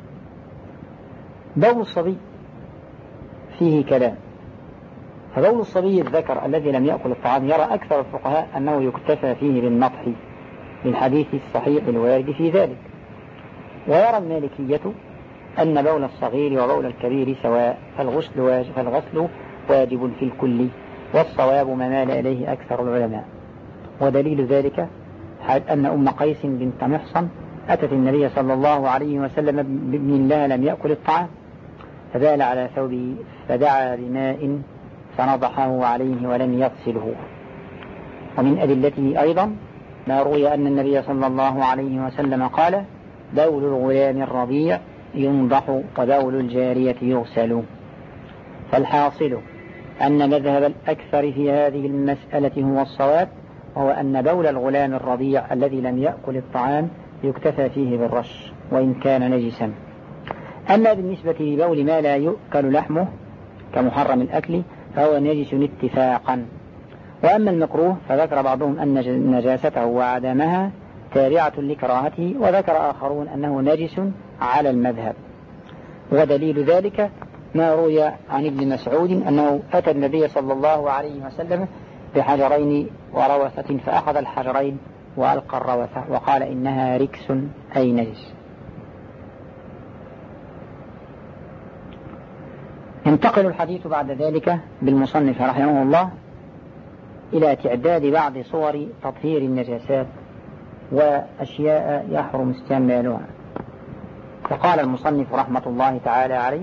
بول الصبي فيه كلام. فبول الصبي الذكر الذي لم يأكل الطعام يرى أكثر الفقهاء أنه يكتفى فيه بالنطح للحديث الصحيح الوارد في ذلك. ويرى المالكية أن بول الصغير وبول الكبير سواء، فالغسل واجب في الكل، والصواب ما مال إليه أكثر العلماء. ودليل ذلك أن أم قيس بنت محصن أتت النبي صلى الله عليه وسلم بابن لها لم يأكل الطعام، فبال على ثوبه فدعا بماء فنضحه عليه ولم يغسله. ومن أدلته أيضا ما روي أن النبي صلى الله عليه وسلم قال: بول الغلام الرضيع ينضح وبول الجارية يغسل. فالحاصل أن مذهب الأكثر في هذه المسألة هو الصواب، وهو أن بول الغلام الرضيع الذي لم يأكل الطعام يكتفى فيه بالرش وإن كان نجسا. أما بالنسبة لبول ما لا يؤكل لحمه كمحرم الأكل فهو نجس اتفاقا. وأما المكروه فذكر بعضهم أن نجاسته وعدمها تابعة لكراهته، وذكر آخرون أنه نجس على المذهب. ودليل ذلك ما روي عن ابن مسعود أنه أتى النبي صلى الله عليه وسلم بحجرين وروثة فأخذ الحجرين وألقى الروثة وقال إنها ركس أي نجس. ينتقل الحديث بعد ذلك بالمصنف رحمه الله إلى تعداد بعض صور تطهير النجاسات وأشياء يحرم استعمالها. فقال المصنف رحمة الله تعالى عليه: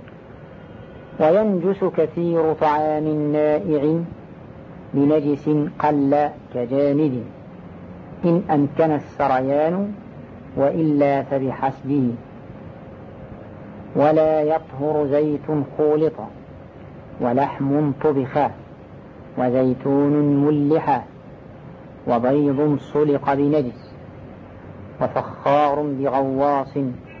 وينجس كثير طعام نائع بنجس قل كجامد إن أمكن السريان وإلا فبحسبه، ولا يطهر زيت خولط ولحم طبخ وزيتون ملح وبيض سلق بنجس وفخار بغواص،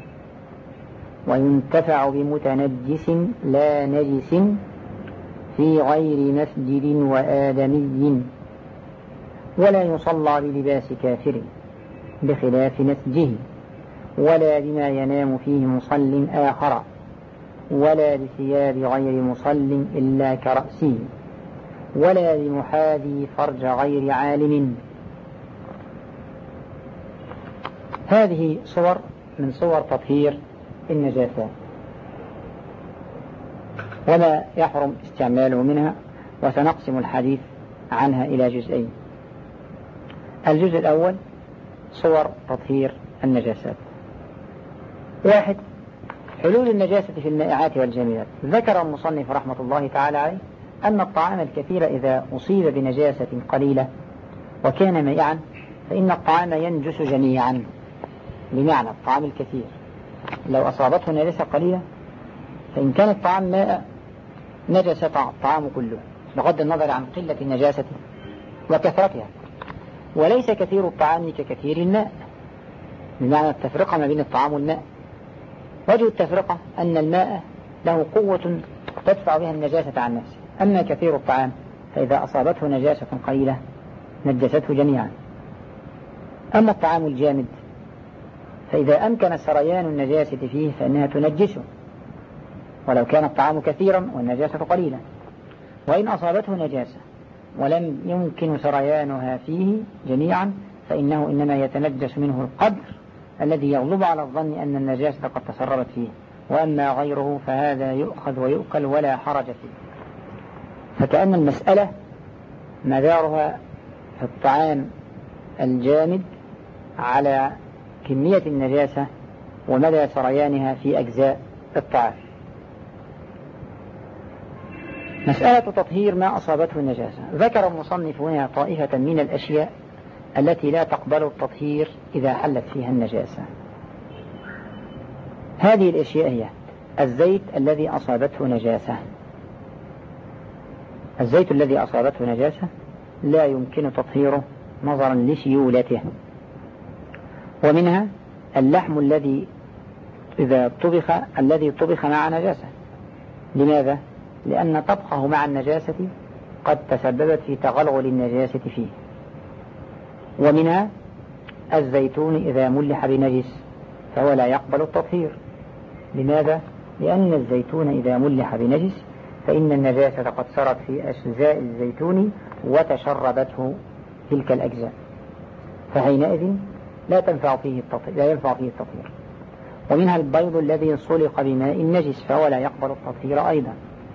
وينتفع بمتنجس لا نجس في غير مسجد وآدمي، ولا يصلى بلباس كافر بخلاف نسجه، ولا بما ينام فيه مصل آخر، ولا بثياب غير مصل إلا كرأسه، ولا بمحاذي فرج غير عالم. هذه صور من صور تطهير النجاسات وما يحرم استعماله منها، وسنقسم الحديث عنها إلى جزئين. الجزء الأول صور تطهير النجاسات. 1. حلول النجاسة في المائعات والجامدات. ذكر المصنف رحمة الله تعالى عليه أن الطعام الكثير إذا أصيب بنجاسة قليلة وكان مائعا فإن الطعام ينجس جميعا. بمعنى الطعام الكثير لو أصابته نجاسة قليلة فإن كان الطعام ماء نجس الطعام كله بغض النظر عن قلة النجاسة وكثرتها. وليس كثير الطعام ككثير الماء، بمعنى التفرقة ما بين الطعام والماء. وجه التفرقة أن الماء له قوة تدفع بها النجاسة عن نفسه، أما كثير الطعام فإذا أصابته نجاسة قليلة نجسته جميعا. أما الطعام الجامد فإذا أمكن سريان النجاسة فيه فإنها تنجسه ولو كان الطعام كثيرا والنجاسة قليلة. وإن أصابته نجاسة ولم يمكن سريانها فيه جميعا فإنه إنما يتنجس منه القدر الذي يغلب على الظن أن النجاسة قد تسربت فيه، وأما غيره فهذا يؤخذ ويؤكل ولا حرج فيه. فكأن المسألة مدارها في الطعام الجامد على كمية النجاسة ومدى سريانها في أجزاء الطعام. مسألة تطهير ما أصابته النجاسة. ذكر المصنف هنا طائفة من الأشياء التي لا تقبل التطهير إذا حلت فيها النجاسة. هذه الأشياء هي الزيت الذي أصابته نجاسة. الزيت الذي أصابته نجاسة لا يمكن تطهيره نظرا لسيولته. ومنها اللحم الذي طبخ مع نجاسة. لماذا؟ لأن طبخه مع النجاسة قد تسببت في تغلغل النجاسة فيه. ومنها الزيتون إذا ملح بنجس فهو لا يقبل التطهير. لماذا؟ لأن الزيتون إذا ملح بنجس فإن النجاسة قد سرت في أجزاء الزيتون وتشربته تلك الأجزاء، فحينئذ لا ينفع فيه التطهير. ومنها البيض الذي صلق بماء نجس فهو لا يقبل التطهير أيضا.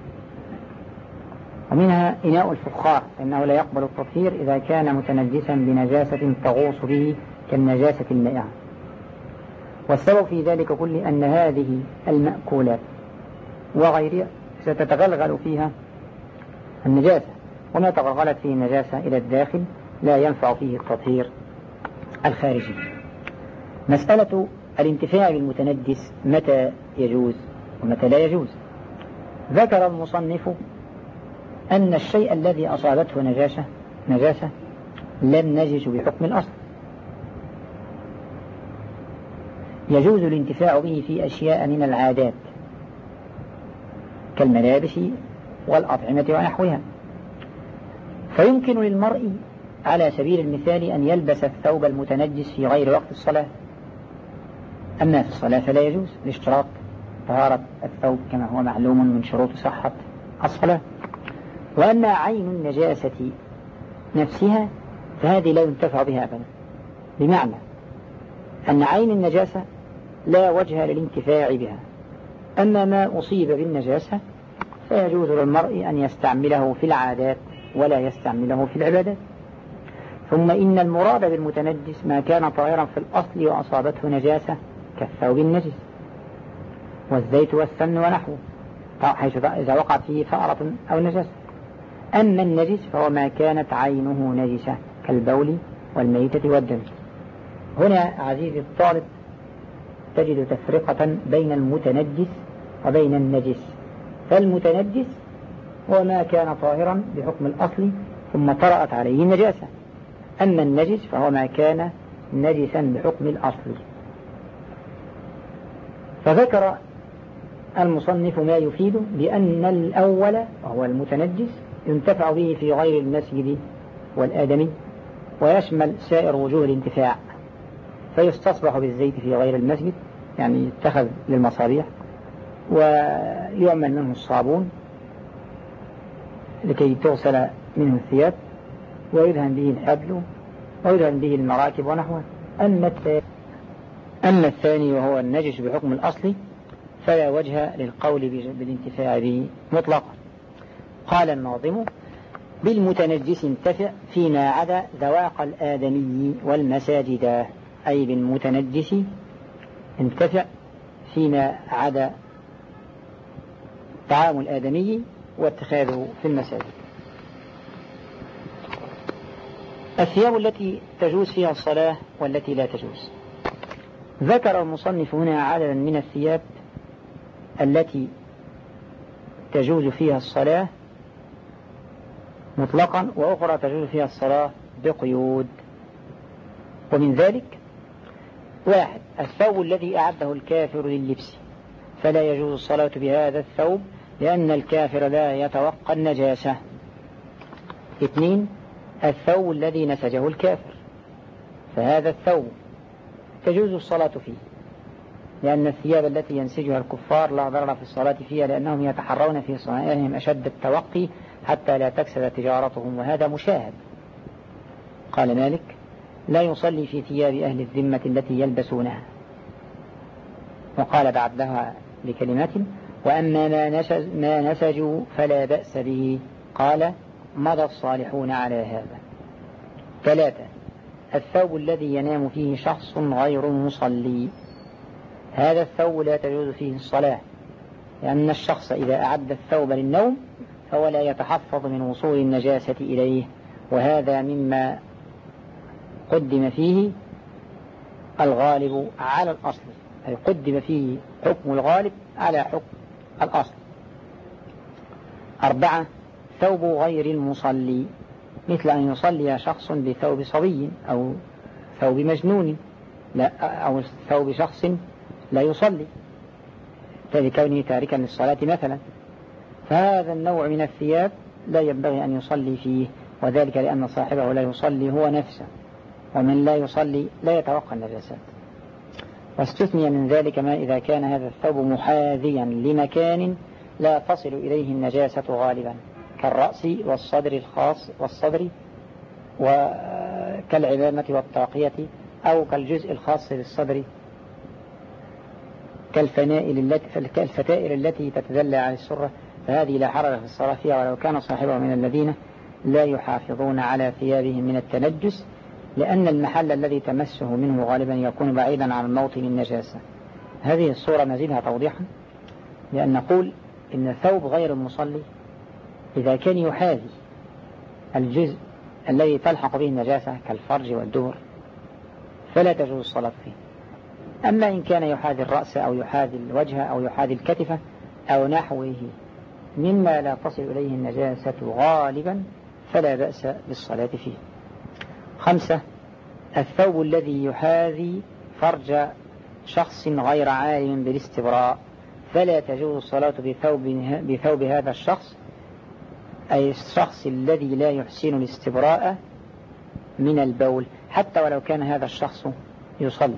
ومنها إناء الفخار فإنه لا يقبل التطهير إذا كان متنجسا بنجاسة تغوص به كالنجاسة المائعة. والسبب في ذلك كل أن هذه المأكولات وغيرها ستتغلغل فيها النجاسة، وما تغلغلت فيه النجاسة إلى الداخل لا ينفع فيه التطهير الخارجي. مسألة الانتفاع بالمتنجس متى يجوز ومتى لا يجوز. ذكر المصنف أن الشيء الذي أصابته نجاسة لم نجس بحكم الأصل، يجوز الانتفاع به في أشياء من العادات كالملابس والأطعمة ونحوها. فيمكن للمرء على سبيل المثال أن يلبس الثوب المتنجس في غير وقت الصلاة، أما في الصلاة فلا يجوز لاشتراط طهارة الثوب كما هو معلوم من شروط صحة الصلاة. وأما عين النجاسة نفسها فهذه لا ينتفع بها أبدا، بمعنى أن عين النجاسة لا وجه للانتفاع بها. أما ما أصيب بالنجاسة فيجوز للمرء أن يستعمله في العادات ولا يستعمله في العبادات. ثم إن المراد بالمتنجس ما كان طاهرا في الأصل وأصابته نجاسة كالثوب النجس والزيت والسمن ونحوه، حيث إذا وقع فيه فأرة أو نجاسة. أما النجس فهو ما كانت عينه نجسة كالبول والميتة والدم. هنا عزيزي الطالب تجد تفرقة بين المتنجس وبين النجس. فالمتنجس هو ما كان طاهرا بحكم الأصل ثم طرأت عليه النجاسة. أما النجس فهو ما كان نجسا بحكم الأصل. فذكر المصنف ما يفيد بأن الأول وهو المتنجس ينتفع به في غير المسجد والآدمي ويشمل سائر وجوه الانتفاع، فيستصبح بالزيت في غير المسجد يعني يتخذ للمصابيح، ويعمل منه الصابون لكي تغسل منه الثياب، ويدهن به الحبل ويدهن به المراكب ونحوه. أما الثاني وهو النجس بحكم الأصل فلا وجه للقول بالانتفاع به مطلقا. قال الناظم: بالمتنجس انتفع فيما عدا ذواق الآدمي والمساجد. أي بالمتنجس انتفع فيما عدا طعام الآدمي واتخاذه في المساجد. الثياب التي تجوز فيها الصلاة والتي لا تجوز. ذكر المصنف هنا عددا من الثياب التي تجوز فيها الصلاة مطلقا وأخرى تجوز فيها الصلاة بقيود. ومن ذلك: 1. الثوب الذي أعده الكافر لللبس فلا يجوز الصلاة بهذا الثوب لأن الكافر لا يتوقى النجاسة. 2. الثوب الذي نسجه الكافر فهذا الثوب تجوز الصلاة فيه، لأن الثياب التي ينسجها الكفار لا ضرر في الصلاة فيها، لأنهم يتحرون في صنائعهم أشد التوقي حتى لا تكسد تجارتهم، وهذا مشاهد. قال مالك: لا يصلي في ثياب أهل الذمة التي يلبسونها. وقال بعدها بكلمات: وأما ما نسجوا فلا بأس به. قال: مضى الصالحون على هذا. 3. الثوب الذي ينام فيه شخص غير مصلي. هذا الثوب لا تجوز فيه الصلاة، لأن الشخص إذا أعد الثوب للنوم فهو لا يتحفظ من وصول النجاسة إليه، وهذا مما قدم فيه الغالب على الأصل، أي قدم فيه حكم الغالب على حكم الأصل. 4. ثوب غير المصلي، مثل أن يصلي شخص بثوب صبي أو ثوب مجنون، أو ثوب شخص لا يصلي لكونه تاركا للصلاة مثلا، فهذا النوع من الثياب لا ينبغي أن يصلي فيه، وذلك لأن صاحبه لا يصلي هو نفسه، ومن لا يصلي لا يتوقع النجاسات. واستثني من ذلك ما إذا كان هذا الثوب محاذيا لمكان لا تصل إليه النجاسة غالبا، كالرأس والصدر الخاص والصدر، وكالعمامة والطاقية، أو كالجزء الخاص بالصدر كالفتائل التي تتدلى على السرة، فهذه لا حرج في الصلاة فيها ولو كان صاحبه من الذين لا يحافظون على ثيابهم من التنجس، لأن المحل الذي تمسه منه غالبا يكون بعيدا عن موطن النجاسة. هذه الصورة نزيدها توضيحا، لأن نقول إن ثوب غير المصلي إذا كان يحاذي الجزء الذي تلحق به النجاسة كالفرج والدبر فلا تجوز الصلاة فيه. أما إن كان يحاذي الرأس أو يحاذي الوجه أو يحاذي الكتفة أو نحوه مما لا تصل إليه النجاسة غالبا فلا بأس بالصلاة فيه. 5. الثوب الذي يحاذي فرج شخص غير عالم بالاستبراء، فلا تجوز الصلاة بثوب هذا الشخص، أي الشخص الذي لا يحسن الاستبراء من البول، حتى ولو كان هذا الشخص يصلي.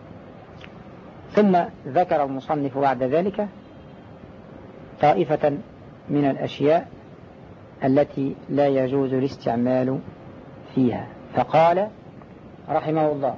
ثم ذكر المصنف بعد ذلك طائفة من الأشياء التي لا يجوز الاستعمال فيها، فقال رحمه الله: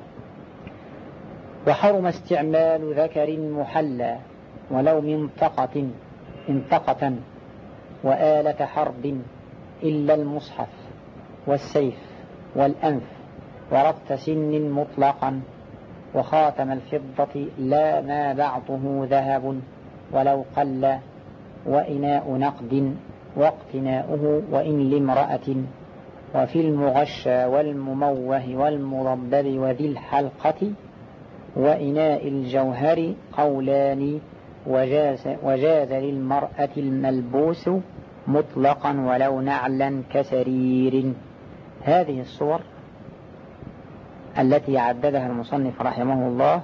وحرم استعمال ذكر محلى ولو منطقة وآلة حرب إلا المصحف والسيف والأنف وربط سن مطلقا وخاتم الفضة لا ما بعضه ذهب ولو قل وإناء نقد واقتناؤه وإن لامرأة وفي المغشى والمموه والمضبب وذي الحلقة وإناء الجوهر قولان وجاز للمرأة الملبوس مطلقا ولو نعلا كسرير. هذه الصور التي عددها المصنف رحمه الله،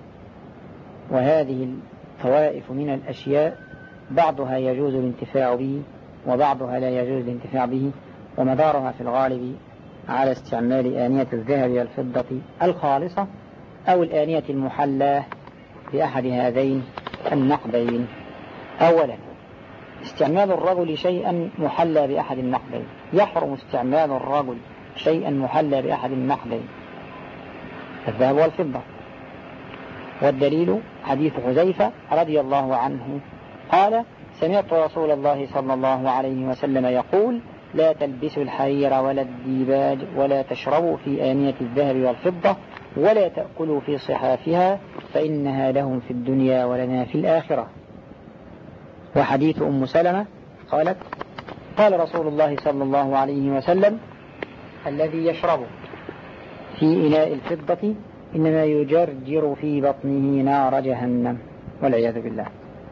وهذه الطوائف من الأشياء بعضها يجوز الانتفاع به وبعضها لا يجوز الانتفاع به، ومدارها في الغالب على استعمال آنية الذهب والفضة الخالصة أو الآنية المحلاة بأحد هذين النقدين. أولا، استعمال الرجل شيئا محلى بأحد النقدين. يحرم استعمال الرجل شيئا محلى بأحد النقدين، الذهب والفضة، والدليل حديث حذيفة رضي الله عنه قال: سمعت رسول الله صلى الله عليه وسلم يقول: لا تلبسوا الحرير ولا الديباج ولا تشربوا في آنية الذهب والفضة ولا تأكلوا في صحافها فإنها لهم في الدنيا ولنا في الآخرة. وحديث أم سلمة قالت: قال رسول الله صلى الله عليه وسلم: الذي يشرب في إناء الفضة إنما يجرجر في بطنه نار جهنم والعياذ بالله.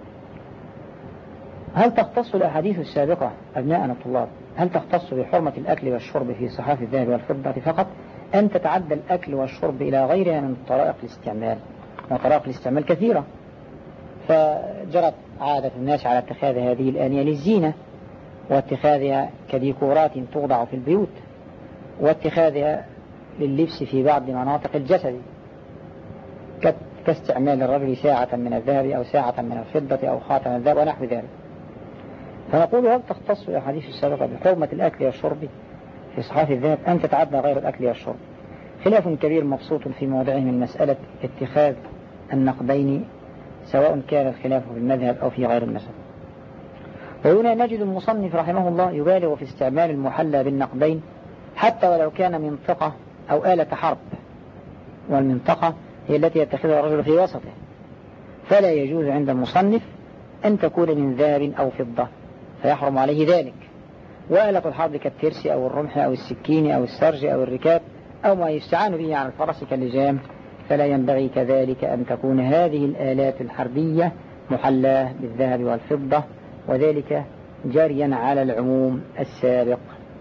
هل تختص الأحاديث السابقة أبناءنا الطلاب هل تختص بحرمة الأكل والشرب في صحاف الذهب والفضة فقط، أن تتعدى الأكل والشرب إلى غيرها من طرائق الاستعمال؟ وطرائق الاستعمال كثيرة، فجرت عادة الناس على اتخاذ هذه الآنية للزينة، واتخاذها كديكورات توضع في البيوت، واتخاذها لللبس في بعض مناطق الجسد، كاستعمال الرجل ساعة من الذهب أو ساعة من الفضة أو خاتم الذهب ونحو ذلك. فنقول: هل تختص الأحاديث السابقة بحرمة الأكل والشرب في صحاف الذهب أن تتعدى غير الأكل والشرب؟ خلاف كبير مبسوط في موضعه من مسألة اتخاذ النقدين، سواء كان الخلاف في المذهب أو في غير المذهب. وهنا نجد المصنف رحمه الله يبالغ في استعمال المحلى بالنقدين حتى ولو كان منطقة أو آلة حرب، والمنطقة هي التي يتخذها الرجل في وسطه، فلا يجوز عند المصنف أن تكون من ذهب أو فضة فيحرم عليه ذلك. وآلة الحرب كالترس أو الرمح أو السكين أو السرج أو الركاب أو ما يستعان به على الفرس كاللجام، فلا ينبغي كذلك أن تكون هذه الآلات الحربية محلاة بالذهب والفضة، وذلك جاريا على العموم السابق.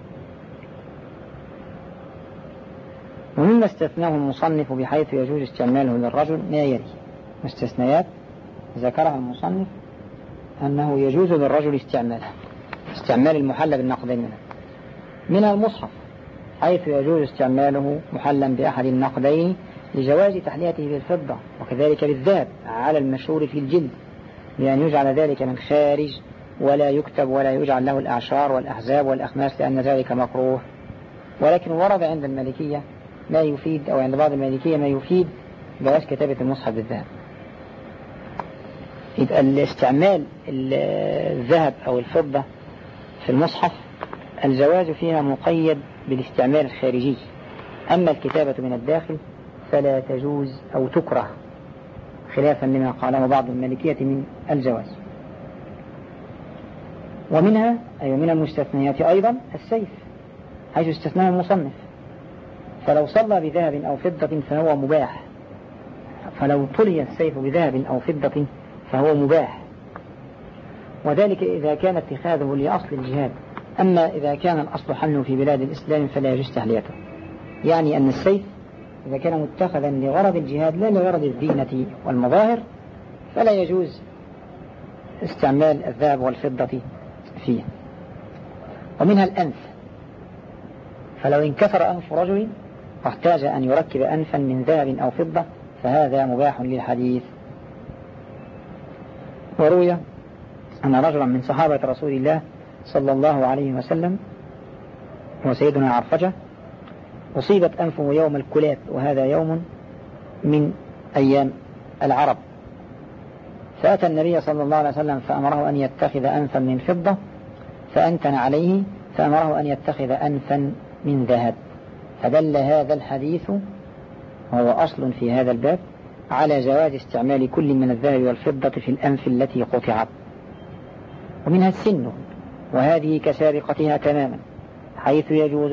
ومما استثناه المصنف بحيث يجوز استعماله للرجل ما يلي: مستثنيات ذكرها المصنف أنه يجوز للرجل استعمال المحلى بالنقدين منه، منها المصحف حيث يجوز استعماله محلا بأحد النقدين لجواز تحليته بالفضة، وكذلك بالذهب على المشهور في الجلد، لأن يجعل ذلك من خارج ولا يكتب ولا يجعل له الأعشار والأحزاب والأخماس لأن ذلك مكروه. ولكن ورد عند المالكية ما يفيد، أو عند بعض المالكية ما يفيد جواز كتابة المصحف بالذهب. يبقى الاستعمال الذهب أو الفضة في المصحف الجواز فيها مقيد بالاستعمال الخارجي، أما الكتابة من الداخل فلا تجوز أو تكره، خلافا لما قاله بعض المالكية من الجواز. ومنها أي من المستثنيات أيضا السيف، حيث استثناه المصنف، فلو صلى بذهب أو فضة فهو مباح، فلو طلي السيف بذهب أو فضة فهو مباح، وذلك إذا كان اتخاذه لأصل الجهاد. أما إذا كان الأصل حمله في بلاد الإسلام فلا يجوز تحليته، يعني أن السيف إذا كان متخذا لغرض الجهاد لا لغرض الزينة والمظاهر فلا يجوز استعمال الذهب والفضة فيه. ومنها الأنف، فلو انكسر أنف رجل واحتاج أن يركب أنفا من ذهب أو فضة فهذا مباح للحديث. وروي أن رجلا من صحابة رسول الله صلى الله عليه وسلم وسيدنا عرفجة أصيبت أنفه يوم الكلاب، وهذا يوم من أيام العرب، فأتى النبي صلى الله عليه وسلم فأمره أن يتخذ أنفا من فضة فأنتن عليه، فأمره أن يتخذ أنفا من ذهب، فدل هذا الحديث وهو أصل في هذا الباب على جواز استعمال كل من الذهب والفضة في الأنف التي قطعت. ومنها السن، وهذه كسابقتها تماما، حيث يجوز